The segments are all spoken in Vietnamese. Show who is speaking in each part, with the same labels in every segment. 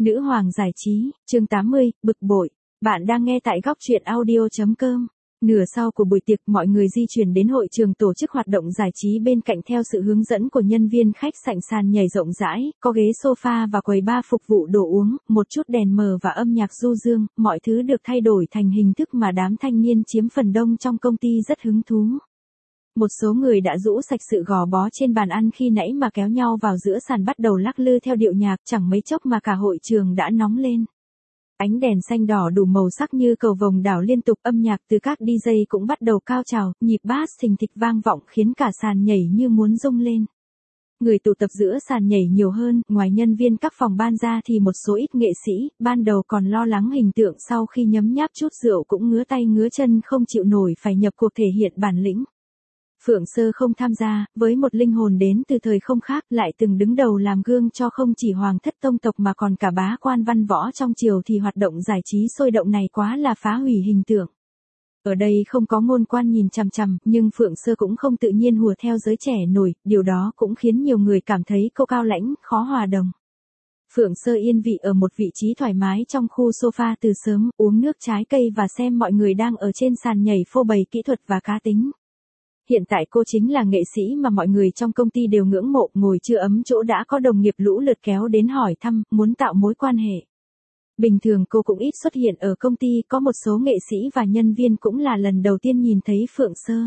Speaker 1: Nữ hoàng giải trí, chương 80, bực bội. Bạn đang nghe tại góc truyện audio.com. Nửa sau của buổi tiệc, mọi người di chuyển đến hội trường tổ chức hoạt động giải trí bên cạnh theo sự hướng dẫn của nhân viên khách sạn. Sàn nhảy rộng rãi, có ghế sofa và quầy bar phục vụ đồ uống, một chút đèn mờ và âm nhạc du dương, mọi thứ được thay đổi thành hình thức mà đám thanh niên chiếm phần đông trong công ty rất hứng thú. Một số người đã rũ sạch sự gò bó trên bàn ăn khi nãy mà kéo nhau vào giữa sàn bắt đầu lắc lư theo điệu nhạc, chẳng mấy chốc mà cả hội trường đã nóng lên. Ánh đèn xanh đỏ đủ màu sắc như cầu vồng đảo liên tục, âm nhạc từ các DJ cũng bắt đầu cao trào, nhịp bass thình thịch vang vọng khiến cả sàn nhảy như muốn rung lên. Người tụ tập giữa sàn nhảy nhiều hơn, ngoài nhân viên các phòng ban ra thì một số ít nghệ sĩ, ban đầu còn lo lắng hình tượng sau khi nhấm nháp chút rượu cũng ngứa tay ngứa chân không chịu nổi phải nhập cuộc thể hiện bản lĩnh. Phượng Sơ không tham gia, với một linh hồn đến từ thời không khác, lại từng đứng đầu làm gương cho không chỉ hoàng thất tông tộc mà còn cả bá quan văn võ trong triều, thì hoạt động giải trí sôi động này quá là phá hủy hình tượng. Ở đây không có ngôn quan nhìn chằm chằm, nhưng Phượng Sơ cũng không tự nhiên hùa theo giới trẻ nổi, điều đó cũng khiến nhiều người cảm thấy cô cao lãnh, khó hòa đồng. Phượng Sơ yên vị ở một vị trí thoải mái trong khu sofa từ sớm, uống nước trái cây và xem mọi người đang ở trên sàn nhảy phô bày kỹ thuật và cá tính. Hiện tại cô chính là nghệ sĩ mà mọi người trong công ty đều ngưỡng mộ, ngồi chưa ấm chỗ đã có đồng nghiệp lũ lượt kéo đến hỏi thăm, muốn tạo mối quan hệ. Bình thường cô cũng ít xuất hiện ở công ty, có một số nghệ sĩ và nhân viên cũng là lần đầu tiên nhìn thấy Phượng Sơ.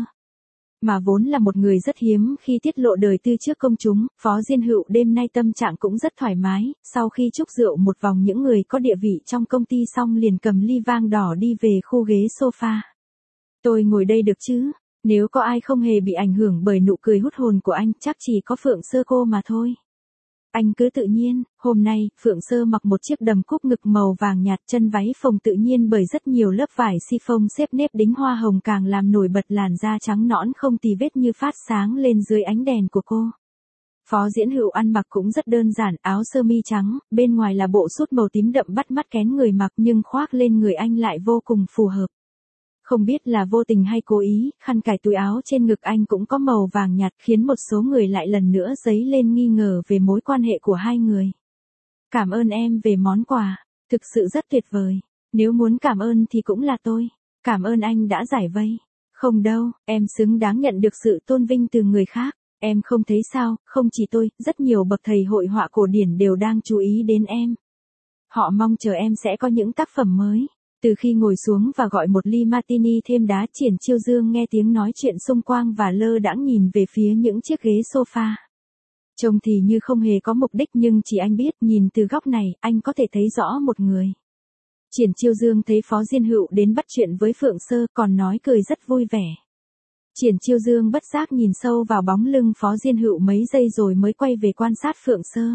Speaker 1: Mà vốn là một người rất hiếm khi tiết lộ đời tư trước công chúng, Phó Diên Hựu đêm nay tâm trạng cũng rất thoải mái, sau khi chúc rượu một vòng những người có địa vị trong công ty xong liền cầm ly vang đỏ đi về khu ghế sofa. Tôi ngồi đây được chứ? Nếu có ai không hề bị ảnh hưởng bởi nụ cười hút hồn của anh, chắc chỉ có Phượng Sơ cô mà thôi. Anh cứ tự nhiên. Hôm nay, Phượng Sơ mặc một chiếc đầm cúc ngực màu vàng nhạt, chân váy phồng tự nhiên bởi rất nhiều lớp vải chiffon xếp nếp đính hoa hồng càng làm nổi bật làn da trắng nõn không tì vết như phát sáng lên dưới ánh đèn của cô. Phó Diễn Hựu ăn mặc cũng rất đơn giản, áo sơ mi trắng, bên ngoài là bộ sút màu tím đậm bắt mắt kén người mặc, nhưng khoác lên người anh lại vô cùng phù hợp. Không biết là vô tình hay cố ý, khăn cài túi áo trên ngực anh cũng có màu vàng nhạt, khiến một số người lại lần nữa dấy lên nghi ngờ về mối quan hệ của hai người. Cảm ơn em về món quà, thực sự rất tuyệt vời. Nếu muốn cảm ơn thì cũng là tôi. Cảm ơn anh đã giải vây. Không đâu, em xứng đáng nhận được sự tôn vinh từ người khác. Em không thấy sao, không chỉ tôi, rất nhiều bậc thầy hội họa cổ điển đều đang chú ý đến em. Họ mong chờ em sẽ có những tác phẩm mới. Từ khi ngồi xuống và gọi một ly martini thêm đá, Triển Chiêu Dương nghe tiếng nói chuyện xung quanh và lơ đãng nhìn về phía những chiếc ghế sofa. Trông thì như không hề có mục đích, nhưng chỉ anh biết, nhìn từ góc này, anh có thể thấy rõ một người. Triển Chiêu Dương thấy Phó Diên Hựu đến bắt chuyện với Phượng Sơ, còn nói cười rất vui vẻ. Triển Chiêu Dương bất giác nhìn sâu vào bóng lưng Phó Diên Hựu mấy giây rồi mới quay về quan sát Phượng Sơ.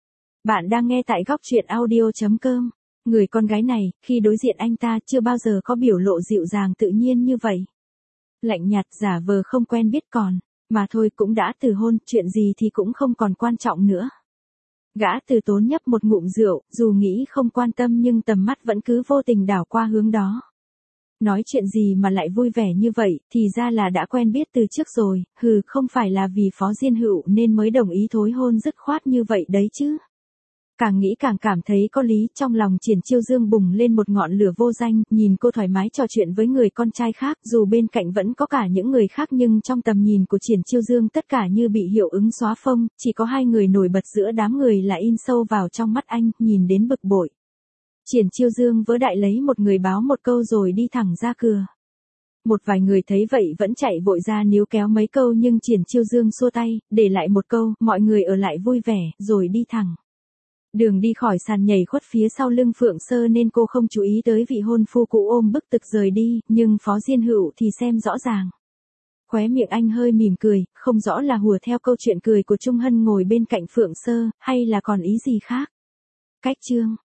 Speaker 1: Bạn đang nghe tại góc truyện audio.com. Người con gái này, khi đối diện anh ta chưa bao giờ có biểu lộ dịu dàng tự nhiên như vậy. Lạnh nhạt, giả vờ không quen biết còn. Mà thôi, cũng đã từ hôn, chuyện gì thì cũng không còn quan trọng nữa. Gã từ tốn nhấp một ngụm rượu, dù nghĩ không quan tâm nhưng tầm mắt vẫn cứ vô tình đảo qua hướng đó. Nói chuyện gì mà lại vui vẻ như vậy, thì ra là đã quen biết từ trước rồi, không phải là vì Phó Diên Hựu nên mới đồng ý thối hôn dứt khoát như vậy đấy chứ. Càng nghĩ càng cảm thấy có lý, trong lòng Triển Chiêu Dương bùng lên một ngọn lửa vô danh, nhìn cô thoải mái trò chuyện với người con trai khác, dù bên cạnh vẫn có cả những người khác nhưng trong tầm nhìn của Triển Chiêu Dương tất cả như bị hiệu ứng xóa phông, chỉ có hai người nổi bật giữa đám người là in sâu vào trong mắt anh, nhìn đến bực bội. Triển Chiêu Dương vớ đại lấy một người báo một câu rồi đi thẳng ra cửa. Một vài người thấy vậy vẫn chạy vội ra níu kéo mấy câu nhưng Triển Chiêu Dương xua tay, để lại một câu, mọi người ở lại vui vẻ, rồi đi thẳng. Đường đi khỏi sàn nhảy khuất phía sau lưng Phượng Sơ nên cô không chú ý tới vị hôn phu cũ ôm bức tực rời đi, nhưng Phó Diên Hựu thì xem rõ ràng. Khóe miệng anh hơi mỉm cười, không rõ là hùa theo câu chuyện cười của Trung Hân ngồi bên cạnh Phượng Sơ, hay là còn ý gì khác. Cách chương